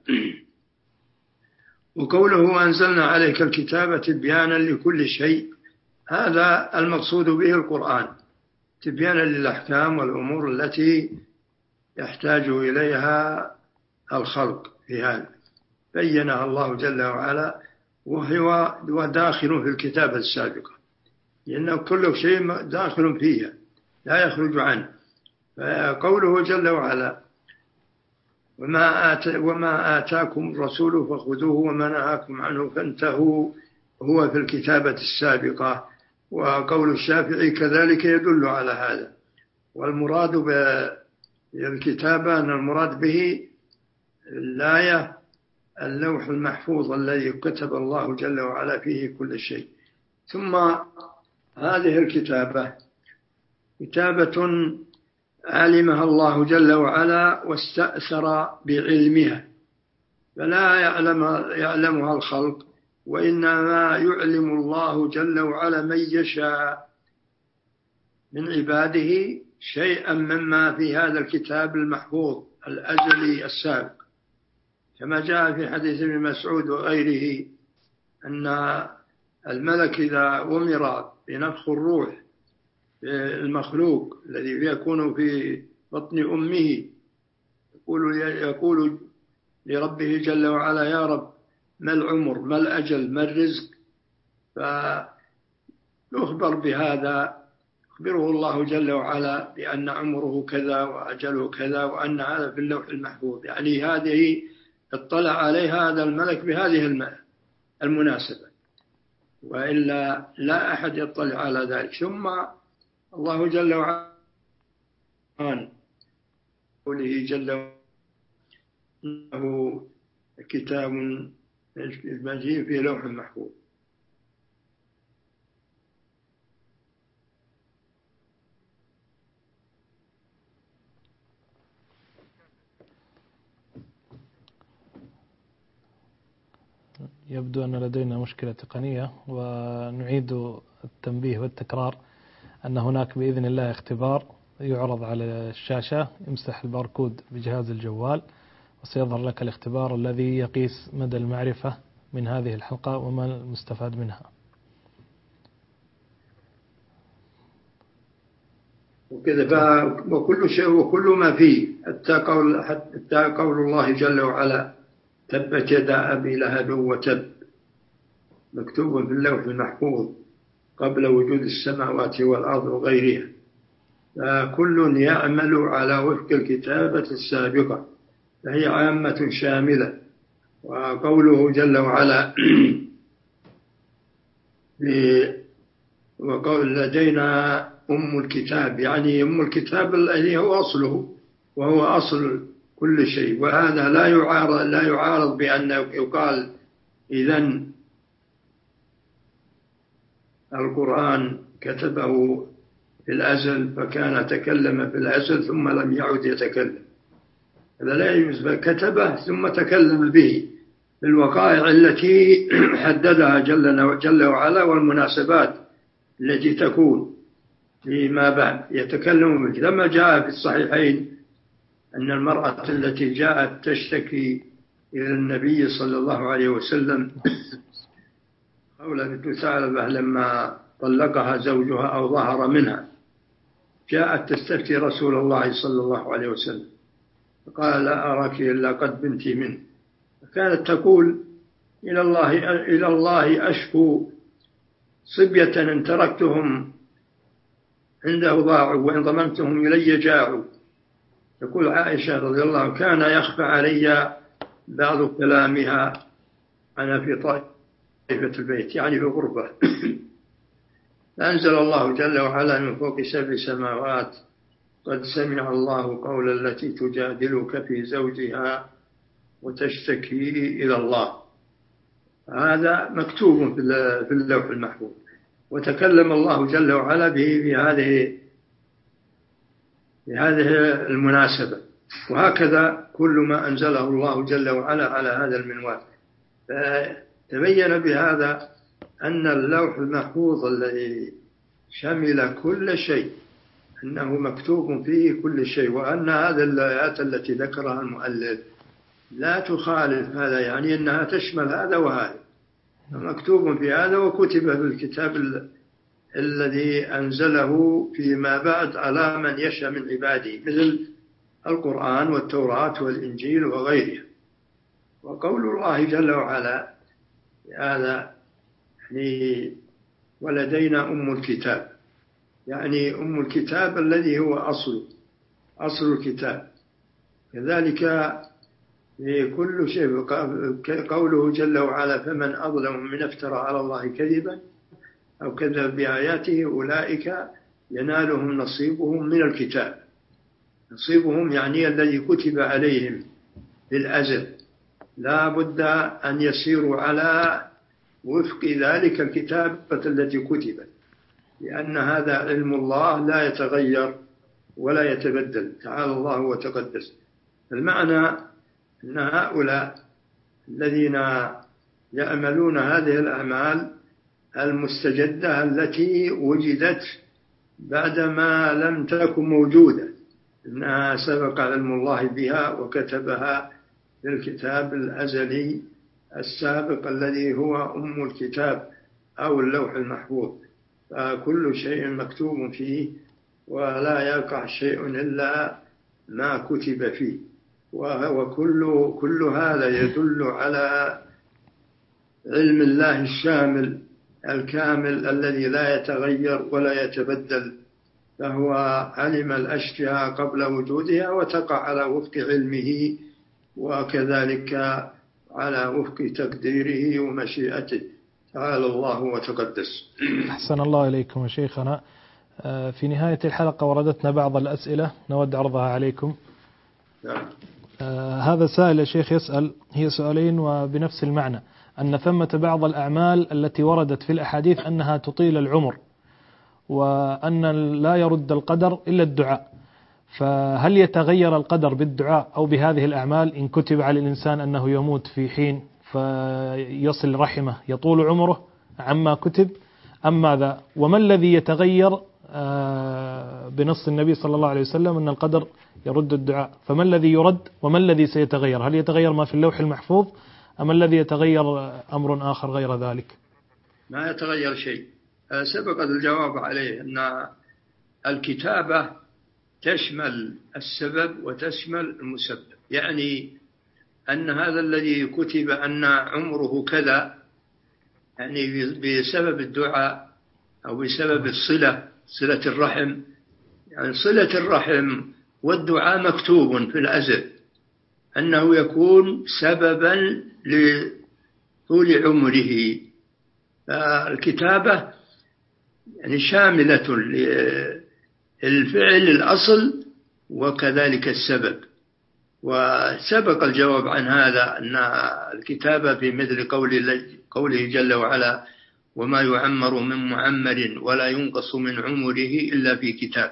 وقوله أنزلنا عليك الكتاب تبيانا لكل شيء، هذا المقصود به القرآن، تبيانا للأحكام والأمور التي يحتاج إليها الخلق في هذا، بينها الله جل وعلا، وهو داخل في الكتابة السابقة، لأن كل شيء داخل فيها لا يخرج عنه. فقوله جل وعلا: وما آتاكم الرسول فخذوه وما نهاكم عنه فانتهوا، هو في الكتابة السابقة. وقول الشافعي كذلك يدل على هذا. والمراد بالكتابة أن المراد به الآية اللوح المحفوظ الذي كتب الله جل وعلا فيه كل شيء. ثم هذه الكتابة كتابة علمها الله جل وعلا واستأثر بعلمها، فلا يعلمها الخلق، وإنما يعلم الله جل وعلا من يشاء من عباده شيئا مما في هذا الكتاب المحفوظ الأزلي السابق، كما جاء في حديث ابن مسعود وغيره أن الملك إذا أمر بنفخ الروح المخلوق الذي يكون في بطن أمه يقول لربه جل وعلا: يا رب ما العمر، ما الأجل، ما الرزق؟ فيخبر بهذا، يخبره الله جل وعلا بأن عمره كذا وأجله كذا، وأن هذا في اللوح المحفوظ، يعني هذه اطلع عليها هذا الملك بهذه المناسبة، وإلا لا أحد يطلع على ذلك. ثم الله جل وعلا قوله جل وعلا: إنه كتاب مجيد في لوح محفوظ. يبدو أن لدينا مشكلة تقنية، ونعيد التنبيه والتكرار أن هناك بإذن الله اختبار يعرض على الشاشة، امسح الباركود بجهاز الجوال وسيظهر لك الاختبار الذي يقيس مدى المعرفة من هذه الحلقة وما المستفاد منها. وكذا وكل شيء وكل ما فيه، حتى قول الله جل وعلا: تبت يدا أبي لهب وتب، مكتوب في اللوح المحفوظ قبل وجود السماوات والأرض وغيرها. فكل يعمل على وفق الكتابة السابقة، فهي عامة شاملة. وقوله جل وعلا: وقول لدينا أم الكتاب، يعني أم الكتاب الذي هو أصله وهو أصل كل شيء. وهذا لا يعارض بأن يقال إذن القرآن كتبه في الأزل فكان تكلم في الأزل ثم لم يعد يتكلم، هذا لا يجوز، كتبه ثم تكلم به في الوقائع التي حددها جل وعلا والمناسبات التي تكون فيما بعد يتكلم به. لما جاء في الصحيحين أن المرأة التي جاءت تشتكي إلى النبي صلى الله عليه وسلم خولة بنت ثعلبة لما طلقها زوجها أو ظهر منها، جاءت تستفتي رسول الله صلى الله عليه وسلم فقال لا أراك إلا قد بنت منه، فكانت تقول إلى الله أشكو صبية إن تركتهم عنده ضاعوا وإن ضممتهم إلي جاعوا. تقول عائشة رضي الله عنها كان يخفى علي بعض كلامها أنا في طائفة البيت، يعني في غربة. فأنزل الله جل وعلا من فوق 7 سماوات قد سمع الله قول التي تجادلك في زوجها وتشتكي إلى الله. هذا مكتوب في اللوح المحفوظ، وتكلم الله جل وعلا به في هذه المناسبة. وهكذا كل ما أنزله الله جل وعلا على هذا المنوال. فتبين بهذا أن اللوح المحفوظ الذي شمل كل شيء أنه مكتوب فيه كل شيء، وأن هذه الآيات التي ذكرها المؤلف لا تخالف هذا، يعني أنها تشمل هذا وهذا، مكتوب في هذا وكتب في الكتاب الذي أنزله فيما بعد على من يشاء من عباده مثل القرآن والتوراة والإنجيل وغيرها. وقول الله جل وعلا هذا يعني ولدينا أم الكتاب، يعني أم الكتاب الذي هو أصل الكتاب. كذلك في كل شيء قوله جل وعلا فمن أظلم من افترى على الله كذبا أو كذب بآياته أولئك ينالهم نصيبهم من الكتاب. نصيبهم يعني الذي كتب عليهم بالأزل، لا بد أن يسيروا على وفق ذلك الكتابة التي كتبت، لأن هذا علم الله لا يتغير ولا يتبدل، تعالى الله وتقدس. المعنى أن هؤلاء الذين يعملون هذه الأعمال المستجدة التي وجدت بعدما لم تكن موجودة، إنها سبق علم الله بها وكتبها في الكتاب الأزلي السابق الذي هو أم الكتاب أو اللوح المحفوظ. فكل شيء مكتوب فيه ولا يقع شيء إلا ما كتب فيه. وكل هذا يدل على علم الله الشامل الكامل الذي لا يتغير ولا يتبدل، فهو علم الأشياء قبل وجودها وتقع على وفق علمه، وكذلك على وفق تقديره ومشيئته، تعالى الله وتقدس. أحسن الله إليكم شيخنا. في نهاية الحلقة وردتنا بعض الأسئلة نود عرضها عليكم. هذا سائل الشيخ يسأل، هي سؤالين وبنفس المعنى، أن ثمة بعض الأعمال التي وردت في الأحاديث أنها تطيل العمر، وأن لا يرد القدر إلا الدعاء، فهل يتغير القدر بالدعاء أو بهذه الأعمال إن كتب على الإنسان أنه يموت في حين فيصل رحمه يطول عمره عما كتب أم ماذا؟ وما الذي يتغير بنص النبي صلى الله عليه وسلم أن القدر يرد الدعاء، فما الذي يرد وما الذي سيتغير؟ هل يتغير ما في اللوح المحفوظ أم الذي يتغير أمر آخر غير ذلك؟ ما يتغير شيء، سبق الجواب عليه أن الكتابة تشمل السبب وتشمل المسبب، يعني أن هذا الذي كتب أن عمره كذا يعني بسبب الدعاء أو بسبب صلة الرحم، يعني صلة الرحم والدعاء مكتوب في الأزل أنه يكون سببا لطول عمره. فالكتابة يعني شاملة للفعل الأصل وكذلك السبب، وسبق الجواب عن هذا أن الكتابة في مثل قوله جل وعلا وما يعمر من معمر ولا ينقص من عمره إلا في كتاب.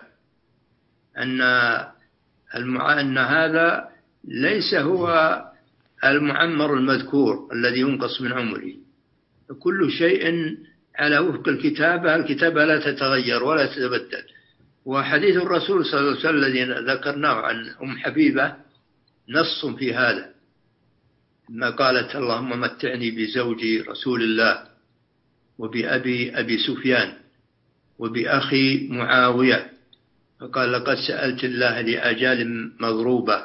أن هذا ليس هو المعمر المذكور الذي ينقص من عمره، كل شيء على وفق الكتابة لا تتغير ولا تتبدل. وحديث الرسول صلى الله عليه وسلم الذي ذكرناه عن أم حبيبة نص في هذا، ما قالت اللهم متعني بزوجي رسول الله وبأبي سفيان وبأخي معاوية، فقال لقد سألت الله لآجال مضروبة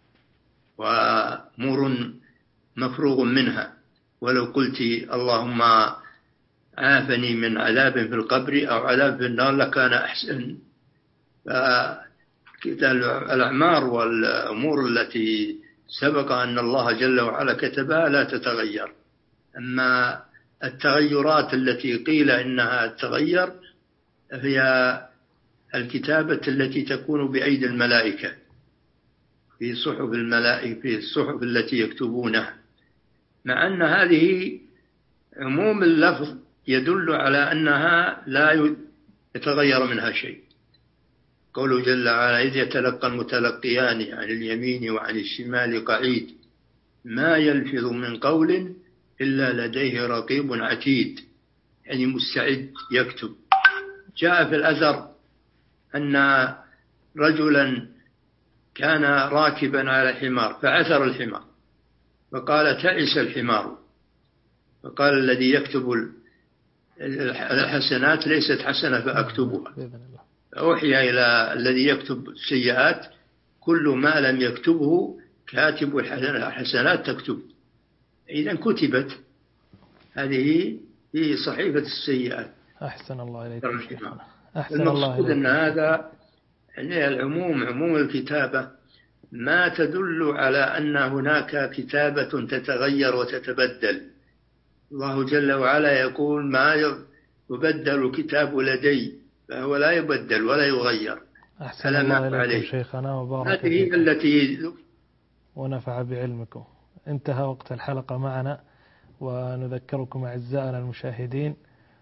وأمور مفروغ منها، ولو قلت اللهم عافني من عذاب في القبر أو عذاب في النار لكان أحسن. الأعمار والأمور التي سبق أن الله جل وعلا كتبها لا تتغير، أما التغيرات التي قيل إنها تغير هي الكتابة التي تكون بأيدي الملائكة في صحف الملائكة، في الصحف التي يكتبونها، مع أن هذه عموم اللفظ يدل على أنها لا يتغير منها شيء. قوله جل وعلا إذ يتلقى المتلقيان عن اليمين وعن الشمال قعيد ما يلفظ من قول إلا لديه رقيب عتيد، يعني مستعد يكتب. جاء في الأثر أن رجلا كان راكبا على حمار فعثر الحمار فقال تعس الحمار، فقال الذي يكتب الحسنات ليست حسنة فأكتبها، أوحي إلى الذي يكتب السيئات كل ما لم يكتبه كاتب الحسنات تكتب. إذن كتبت هذه في صحيفة السيئات. أحسن الله إليك. المقصود أن هذا يعني العموم، عموم الكتابة ما تدل على أن هناك كتابة تتغير وتتبدل. الله جل وعلا يقول ما يبدل الكتاب لدي، فهو لا يبدل ولا يغير. أحسن الله إليكم شيخنا وبارك هذه هي التي ونفع بعلمكم. انتهى وقت الحلقة معنا، ونذكركم أعزائنا المشاهدين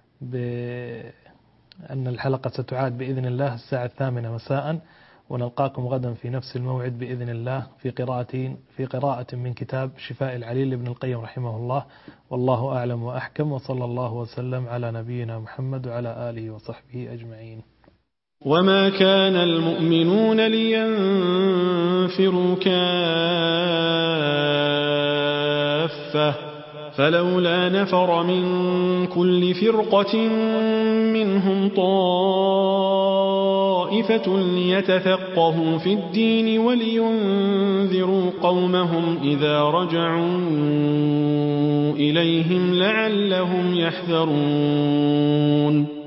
بأن الحلقة ستعاد بإذن الله الساعة 8 مساء، ونلقاكم غدا في نفس الموعد بإذن الله في قراءة من كتاب شفاء العليل لابن القيم رحمه الله. والله أعلم وأحكم، وصلى الله وسلم على نبينا محمد وعلى آله وصحبه أجمعين. وما كان المؤمنون لينفروا كافة فلولا نفر من كل فرقة منهم طائفة ليتفقهوا في الدين ولينذروا قومهم إذا رجعوا إليهم لعلهم يحذرون.